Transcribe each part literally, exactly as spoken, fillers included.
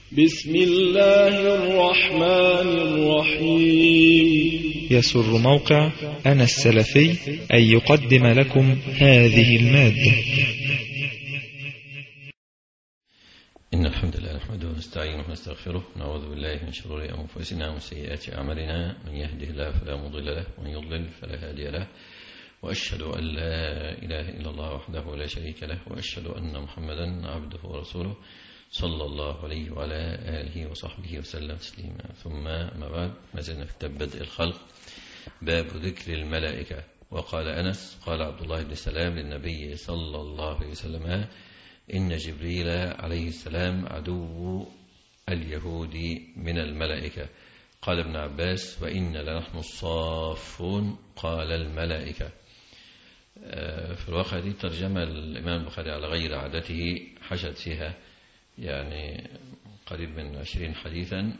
بسم الله الرحمن الرحيم. يسر موقع أنا السلفي أن يقدم لكم هذه المادة. إن الحمد لله نحمده ونستعينه ونستغفره، نعوذ بالله من شرور أنفسنا ومن سيئات أعمالنا، من يهده الله فلا مضل له ومن يضلل فلا هادي له، وأشهد أن لا إله إلا الله وحده لا شريك له، وأشهد أن محمدا عبده ورسوله صلى الله عليه وعلى آله وصحبه وسلم تسليما. ثم ما بعد، ما زلنا في كتاب بدء الخلق، باب ذكر الملائكة. وقال أنس قال عبد الله بن سلام للنبي صلى الله عليه وسلم: إن جبريل عليه السلام عدو اليهود من الملائكة. قال ابن عباس: وإن لنحن الصافون. قال الملائكة. في الواقع دي ترجمة الإمام البخاري على غير عادته، حشد فيها يعني قريب من عشرين حديثا،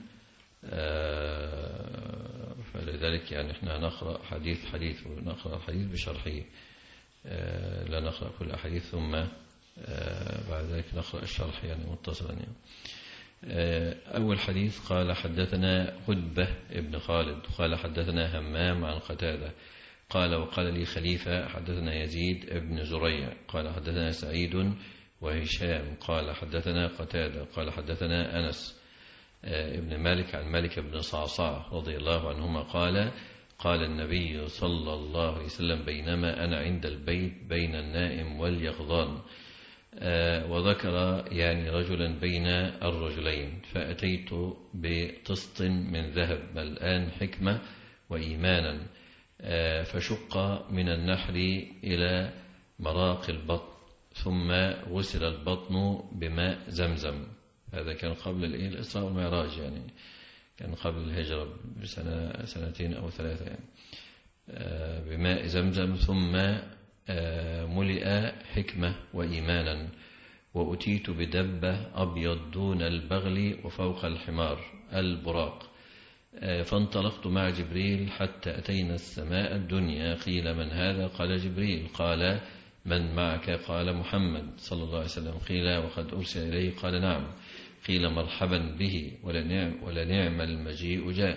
فلذلك يعني احنا نقرأ حديث حديث ونقرأ الحديث بشرحه، لا نقرأ كل أحاديث ثم بعد ذلك نقرأ الشرح يعني متصلا. يعني أول حديث: قال حدثنا قتبة ابن خالد قال حدثنا همام عن قتادة قال: وقال لي خليفة حدثنا يزيد ابن زريع قال حدثنا سعيد وهشام قال حدثنا قتادة قال حدثنا أنس ابن مالك عن مالك بن صعصع رضي الله عنهما قال: قال النبي صلى الله عليه وسلم: بينما أنا عند البيت بين النائم واليقظان، وذكر يعني رجلا بين الرجلين، فأتيت بطست من ذهب ملآن حكمة وإيمانا، فشق من النحر إلى مراق البطن، ثم غسل البطن بماء زمزم. هذا كان قبل الإسراء والمعراج، يعني كان قبل الهجرة بسنة سنتين أو ثلاثة يعني. بماء زمزم، ثم ملئ حكمة وإيمانا، وأتيت بدبة أبيض دون البغل وفوق الحمار البراق، فانطلقت مع جبريل حتى أتينا السماء الدنيا. قيل: من هذا؟ قال: جبريل. قال: من معك؟ قال: محمد صلى الله عليه وسلم. قيل: وقد أرسل إليه؟ قال: نعم. قيل: مرحبا به، ولنعم, ولنعم المجيء جاء.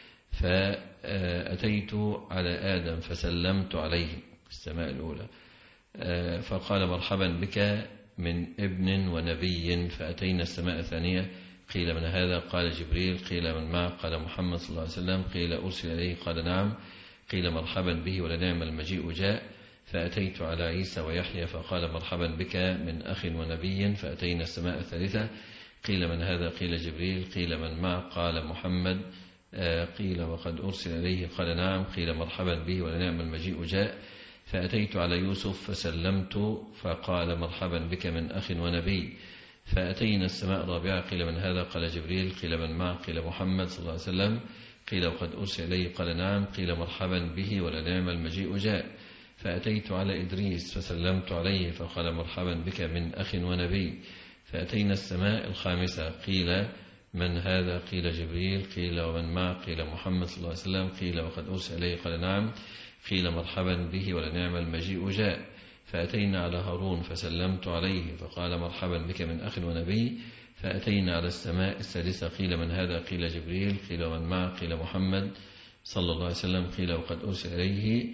فأتيت على آدم فسلمت عليه في السماء الأولى، فقال: مرحبا بك من ابن ونبي. فأتينا السماء الثانية. قيل: من هذا؟ قال: جبريل. قيل: من معك؟ قال: محمد صلى الله عليه وسلم. قيل: أرسل إليه؟ قال: نعم. قيل: مرحبا به، ولنعم المجيء جاء. فأتيت على عيسى ويحيى فقال: مرحبا بك من أخ ونبي. فأتينا السماء الثالثة. قيل: من هذا؟ قيل: جبريل. قيل: من معك؟ قال: محمد. قيل: وقد أرسل إليه؟ قال: نعم. قيل: مرحبا به، ولنعم المجيء جاء. فأتيت على يوسف فسلمت فقال: مرحبا بك من أخ ونبي. فأتينا السماء الرابعة. قيل: من هذا؟ قال: جبريل. قيل: من معك؟ قيل: محمد صلى الله عليه وسلم. قيل: وقد أرسل إليه؟ قال: نعم. قيل: مرحبا به، ولنعم المجيء جاء. فأتيت على إدريس فسلمت عليه فقال: مرحبا بك من أخ ونبي. فأتينا السماء الخامسة. قيل: من هذا؟ قيل: جبريل. قيل: ومن معك؟ قيل: محمد صلى الله عليه وسلم. قيل: وقد أرسل إليه؟ قال: نعم. قيل: مرحبا به، ولنعم المجيء جاء. فأتينا على هارون فسلمت عليه فقال: مرحبا بك من أخ ونبي. فأتينا على السماء السادسة. قيل: من هذا؟ قيل: جبريل. قيل: ومن معك؟ قيل: محمد صلى الله عليه وسلم. قيل: وقد أرسل إليه؟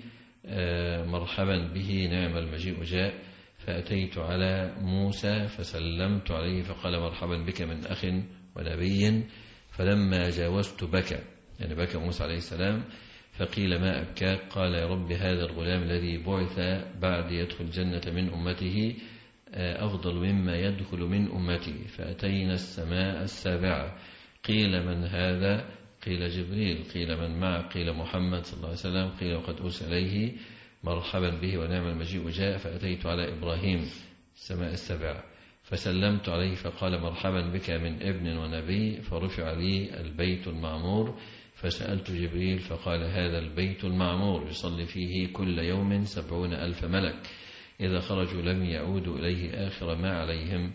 مرحبا به، نعم المجيء جاء. فأتيت على موسى فسلمت عليه فقال: مرحبا بك من أخ ونبي. فلما جاوزت بكى، يعني بكى موسى عليه السلام. فقيل: ما أبكاك؟ قال: يا رب، هذا الغلام الذي بعث بعد يدخل الجنة من أمته أفضل مما يدخل من أمتي. فأتينا السماء السابعة. قيل: من هذا؟ قيل: جبريل. قيل: من معك؟ قيل: محمد صلى الله عليه وسلم. قيل: وقد أرسل إليه؟ مرحبا به، ونعم المجيء جاء. فأتيت على إبراهيم السماء السابعة فسلمت عليه فقال: مرحبا بك من ابن ونبي. فرفع لي البيت المعمور، فسألت جبريل فقال: هذا البيت المعمور يصلي فيه كل يوم سبعون ألف ملك، إذا خرجوا لم يعودوا إليه آخر ما عليهم.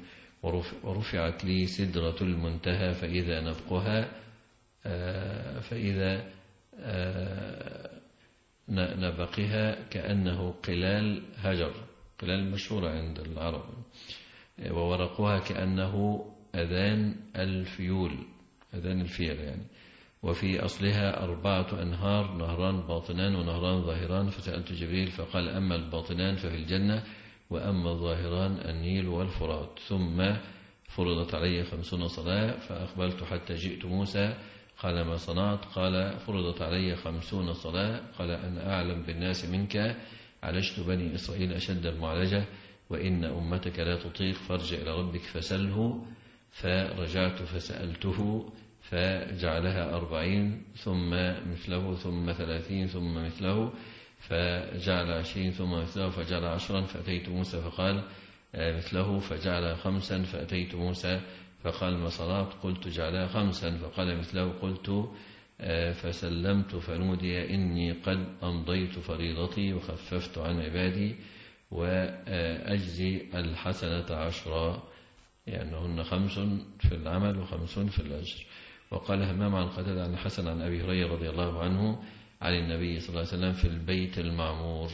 ورفعت لي سدرة المنتهى، فإذا نبقها فإذا نبقها كأنه قلال هجر، قلال مشهورة عند العرب، وورقها كأنه أذان الفيول، أذان الفيل يعني. وفي أصلها أربعة أنهار، نهران باطنان ونهران ظاهران. فسألت جبريل فقال أما الباطنان ففي الجنة، وأما الظاهران النيل والفرات. ثم فرضت علي خمسون صلاة، فأقبلت حتى جئت موسى، قال ما صنعت؟ قال فرضت علي خمسون صلاة. قال أنا أعلم بالناس منك، عالجت بني إسرائيل أشد المعالجة، وإن أمتك لا تطيق، فارجع إلى ربك فسله. فرجعت فسألته فجعلها أربعين، ثم مثله، ثم ثلاثين، ثم مثله، فجعل عشرين، ثم مثله، فجعل عشرا. فأتيت موسى فقال مثله، فجعل خمسا. فأتيت موسى فقال ما صنعت؟ قلت جعلها خمسا. فقال مثله. قلت فسلمت فنودي إني قد أمضيت فريضتي وخففت عن عبادي، وأجزي الحسنة عشرا، يعني هن خمس في العمل وخمسون في الأجر. وقال همام عن قتادة عن الحسن عن أبي هريرة رضي الله عنه عن النبي صلى الله عليه وسلم في البيت المعمور.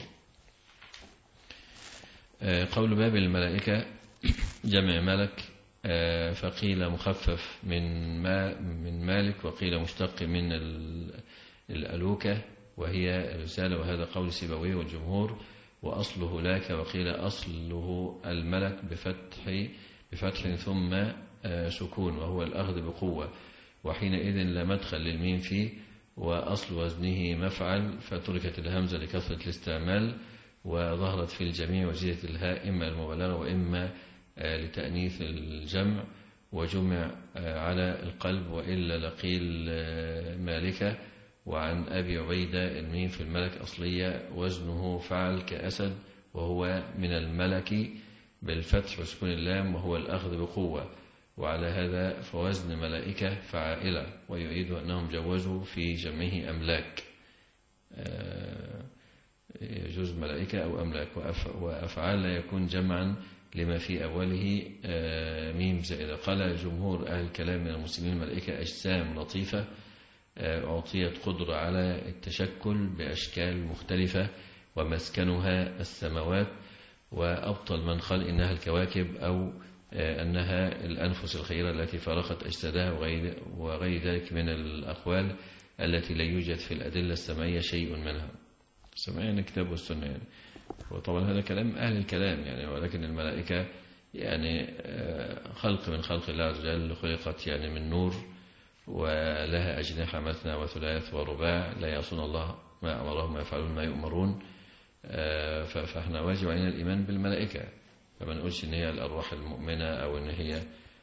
قول باب الملائكة جمع ملك، فقيل مخفف من ما من مالك، وقيل مشتق من الألوكة وهي الرسالة، وهذا قول سيبويه والجمهور. وأصله لاك، وقيل أصله الملك بفتح بفتح ثم سكون، وهو الأخذ بقوة، وحينئذ لا مدخل للميم فيه. وأصل وزنه مفعل، فتركت الهمزة لكثرة الاستعمال، وظهرت في الجميع، وزيدت الهاء إما المبالغة وإما لتأنيث الجمع، وجمع على القلب، وإلا لقيل مالكة. وعن أبي عبيدة الميم في الملك أصلية، وزنه فعل كأسد، وهو من الملك بالفتح وسكون اللام، وهو الأخذ بقوة. وعلى هذا فوزن ملائكة فعائلة، ويعيد أنهم جوزوا في جمعه أملاك، يجوز ملائكة أو أملاك. وأفعال لا يكون جمعا لما في أوله ميم زائدة. قال جمهور أهل الكلام من المسلمين الملائكة أجسام لطيفة أعطيت قدرة على التشكل بأشكال مختلفة، ومسكنها السماوات. وأبطل من قال إنها الكواكب، أو أنها الأنفس الخيرة التي فارقت أجسادها، وغير, وغير ذلك من الأقوال التي لا يوجد في الأدلة السمعية شيء منها. السمعية الكتاب والسنة يعني. وطبعا هذا كلام أهل الكلام يعني. ولكن الملائكة يعني خلق من خلق الله عز وجل، خلقت يعني من نور، ولها أجنحة مثنى وثلاث ورباع، لا يعصون الله ما أمرهم ويفعلون ما يؤمرون. فإحنا واجب علينا الإيمان بالملائكة، فما نقولش إن هي الأرواح المؤمنة، أو إن هي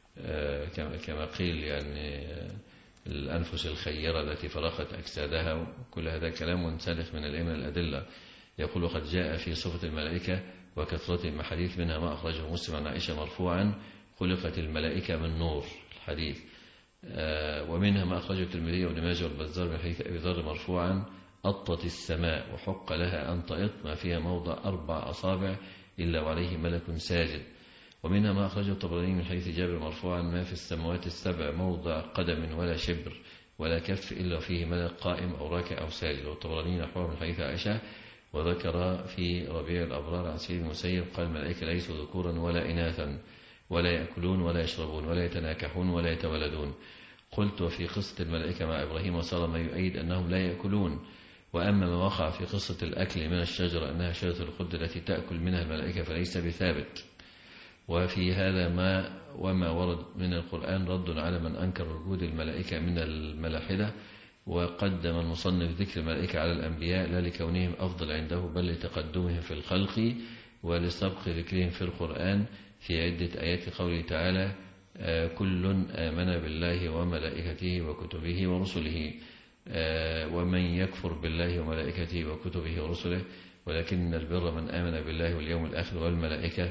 كما قيل يعني الأنفس الخيرة التي فرقت أجسادها. كل هذا كلام منسلخ من الإيمان الأدلة. يقول وقد جاء في صفة الملائكة وكثرة حديث، منها ما أخرجه مسلم عن عائشة مرفوعا خلقت الملائكة من نور، الحديث. ومنها ما أخرجه الترمذي وابن ماجه والبزار من حديث أبي ذر مرفوعا أطت السماء وحق لها أن تأط ما فيها موضع أربع أصابع إلا وعليه ملك ساجد. ومنها ما أخرجه الطبراني من حديث جابر مرفوعا ما في السماوات السبع موضع قدم ولا شبر ولا كف إلا فيه ملك قائم أو راكع أو ساجد. والطبراني نحوه من حديث عائشة. وذكر في ربيع الأبرار عن سيد المسيب قال الملائكة ليسوا ذكورا ولا إناثا، ولا يأكلون ولا يشربون ولا يتناكحون ولا يتولدون. قلت وفي قصة الملائكة مع إبراهيم وسارة ما يؤيد أنهم لا يأكلون. وأما ما وقع في قصة الأكل من الشجرة أنها شجرة الخلد التي تأكل منها الملائكة فليس بثابت. وفي هذا ما وما ورد من القرآن رد على من أنكر وجود الملائكة من الملاحدة. وقدم المصنف ذكر الملائكة على الأنبياء لا لكونهم أفضل عنده، بل لتقدمهم في الخلق ولسبق ذكرهم في القرآن في عدة آيات قوله تعالى كل آمن بالله وملائكته وكتبه ورسله. ومن يكفر بالله وملائكته وكتبه ورسله ولكن البر من آمن بالله واليوم الآخر والملائكة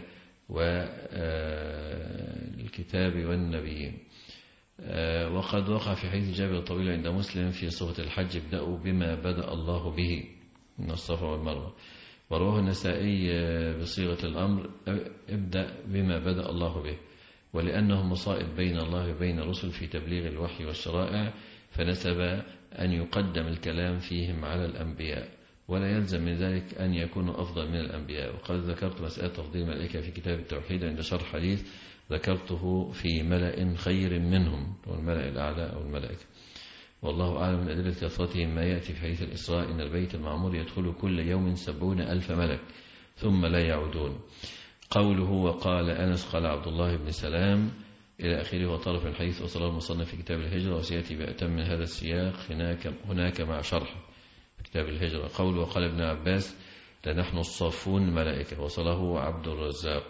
والكتاب والنبيين. وقد وقع في حديث جابر الطويل عند مسلم في صفة الحج ابدأوا بما بدأ الله به من الصفا والمروة. ورواه النسائي بصيغة الأمر ابدأ بما بدأ الله به، ولأنه مصائب بين الله وبين الرسل في تبليغ الوحي والشرائع فنسب أن يقدم الكلام فيهم على الأنبياء، ولا يلزم من ذلك أن يكونوا أفضل من الأنبياء. وقد ذكرت مسألة تفضيل الملائكة في كتاب التوحيد عند شرح حديث ذكرته في ملأ خير منهم، والملأ الأعلى أو الملائكة. والله أعلم من أدلة كثرتهم ما يأتي في حديث الإسراء إن البيت المعمور يدخل كل يوم سبعون ألف ملك ثم لا يعودون. قوله وقال أنس قال عبد الله بن سلام إلى آخره وطرف الحديث وصله المصنف في كتاب الهجرة، وسيأتي بأتم من هذا السياق هناك, هناك مع شرح كتاب الهجرة. قوله وقال ابن عباس لنحن الصافون ملائكة، وصله عبد الرزاق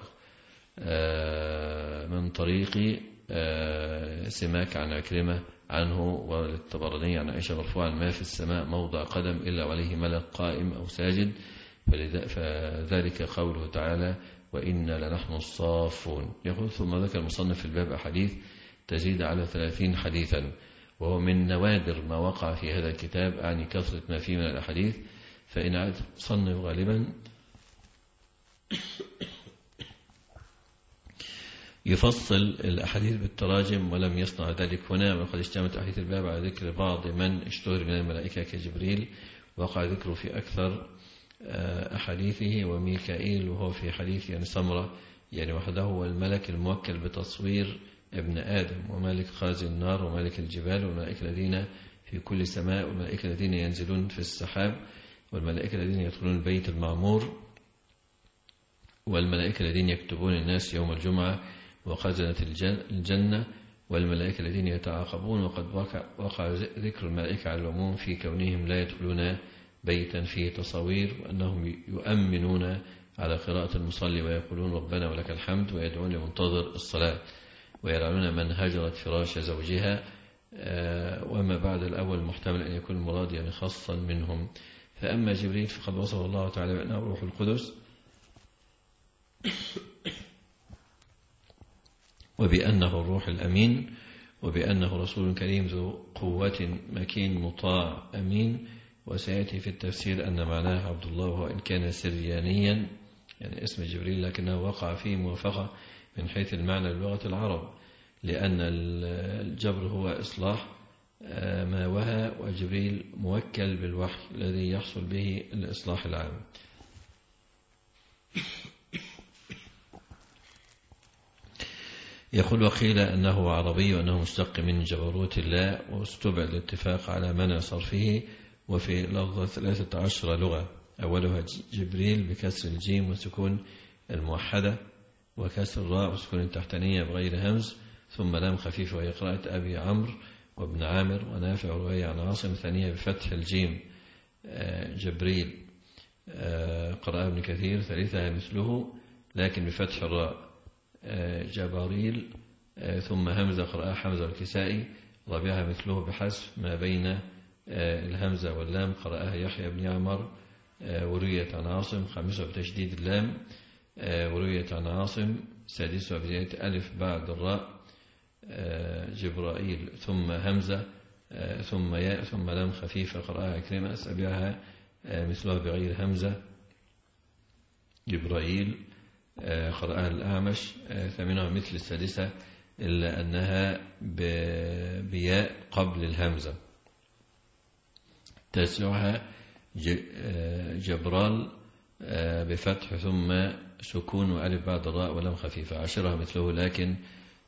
من طريق سماك عن عكرمة عنه والطبراني عن عائشة مرفوعا ما في السماء موضع قدم إلا وعليه ملك قائم أو ساجد، فذلك قوله تعالى وإنا لنحن الصافون. يقول ثم ذكر المصنف في الباب أحاديث تزيد على ثلاثين حديثا، وهو من نوادر ما وقع في هذا الكتاب، أعني كثرة ما فيه من الأحاديث. فإن عاد صنف غالبا يفصل الأحاديث بالتراجم، ولم يصنع ذلك هنا، وقد اشتملت أحاديث الباب على ذكر بعض من اشتهر من الملائكة كجبريل، وقع ذكره في أكثر أحاديثه، وميكائيل وهو في حديث يعني سمرة يعني وحده هو الملك الموكل بتصوير ابن آدم، وملك خازن النار، وملك الجبال، والملائكة الذين في كل سماء، والملائكة الذين ينزلون في السحاب، والملائكة الذين يدخلون البيت المعمور، والملائكة الذين يكتبون الناس يوم الجمعة، وخزنة الجنة، والملائكة الذين يتعاقبون. وقد وقع ذكر الملائكة على العموم في كونهم لا يدخلون بيتا فيه تصاوير، وأنهم يؤمنون على قراءة المصلي ويقولون ربنا ولك الحمد، ويدعون لمنتظر الصلاة، ويلعنون من هجرت فراش زوجها. وما بعد الأول محتمل أن يكون المراد يعني خاصا منهم. فأما جبريل فقد وصف الله تعالى بأنه روح القدس، وبأنه الروح الأمين، وبأنه رسول كريم ذو قوة مكين مطاع أمين. وسيأتي في التفسير أن معناه عبد الله، وإن كان سريانيا يعني اسم جبريل، لكنه وقع فيه موافقة من حيث المعنى للغة العرب، لأن الجبر هو إصلاح ما وهى، وجبريل موكل بالوحي الذي يحصل به الإصلاح العام. يقول وقيل أنه عربي وأنه مشتق من جبروت الله، واستبعد الاتفاق على منع صرفه. وفي لفظة ثلاثة عشر لغة، أولها جبريل بكسر الجيم وسكون الموحدة، وكسر الراء وسكون التحتانية بغير همز، ثم لام خفيفة، وهي قراءة أبي عمرو وابن عامر ونافع ورواية عن عاصم، ثانية بفتح الجيم جبريل قراءة ابن كثير، ثالثها مثله لكن بفتح الراء جباريل، ثم همزة قراءة حمزة والكسائي، رابعها مثله بحذف ما بين الهمزة واللام قرأها يحيى بن يعمر وروية عن عاصم، خامسها بتشديد اللام وروية عن عاصم، سادسها بزيادة ألف بعد الراء جبرائيل، ثم همزة ثم ياء ثم لام خفيفة قرأها عكرمة، سابعها مثلها بغير همزة جبرائيل قرأها الأعمش، ثامنها مثل السادسة إلا أنها بياء قبل الهمزة، تاسعها جبرال بفتح ثم سكون وألف بعد الراء ولام خفيفة، عشرها مثله لكن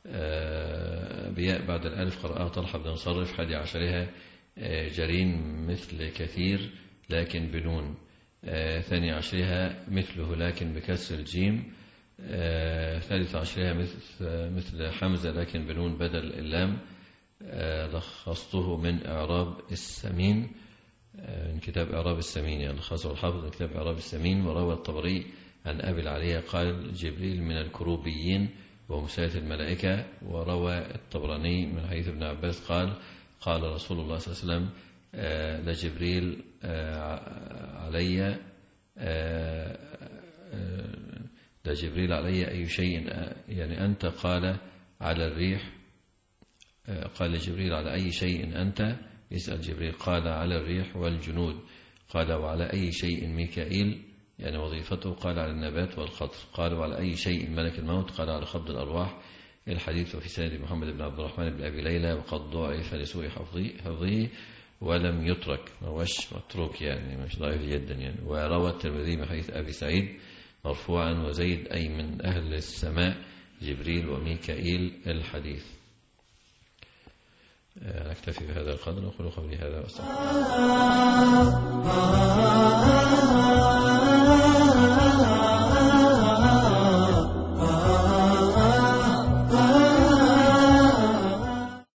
بياء بعد الألف قرأها طلحة بن مصرف، حادي عشرها جرين مثل كثير لكن بنون، ثاني عشرها مثله لكن بكسر الجيم، ثالث عشرها مثل, مثل حمزة لكن بنون بدل اللام. لخصته من إعراب السمين من كتاب إعراب السمين، يعني لخصه الحافظ من كتاب إعراب السمين. وروى الطبري عن أبي العلية قال جبريل من الكروبيين ومساية الملائكة. وروى الطبراني من حديث ابن عباس قال قال رسول الله صلى الله عليه وسلم لجبريل علي لجبريل علي أي شيء يعني أنت؟ قال على الريح. قال جبريل على أي شيء أنت؟ يسأل جبريل قال على الريح والجنود. قال وعلى أي شيء ميكائيل يعني وظيفته؟ قال على النبات والخضر. قال وعلى أي شيء ملك الموت؟ قال على خبض الأرواح. الحديث وفي سند محمد بن عبد الرحمن بن أبي ليلى، وقد ضعف لسوء حفظه ولم يترك، ما هوش متروك يعني مش ضعيف جدا يعني. وروى الترمذي من حديث أبي سعيد مرفوعا وزيد أي من أهل السماء جبريل وميكائيل الحديث. نكتفي بهذا القدر، نقول قولي هذا واستغفر الله.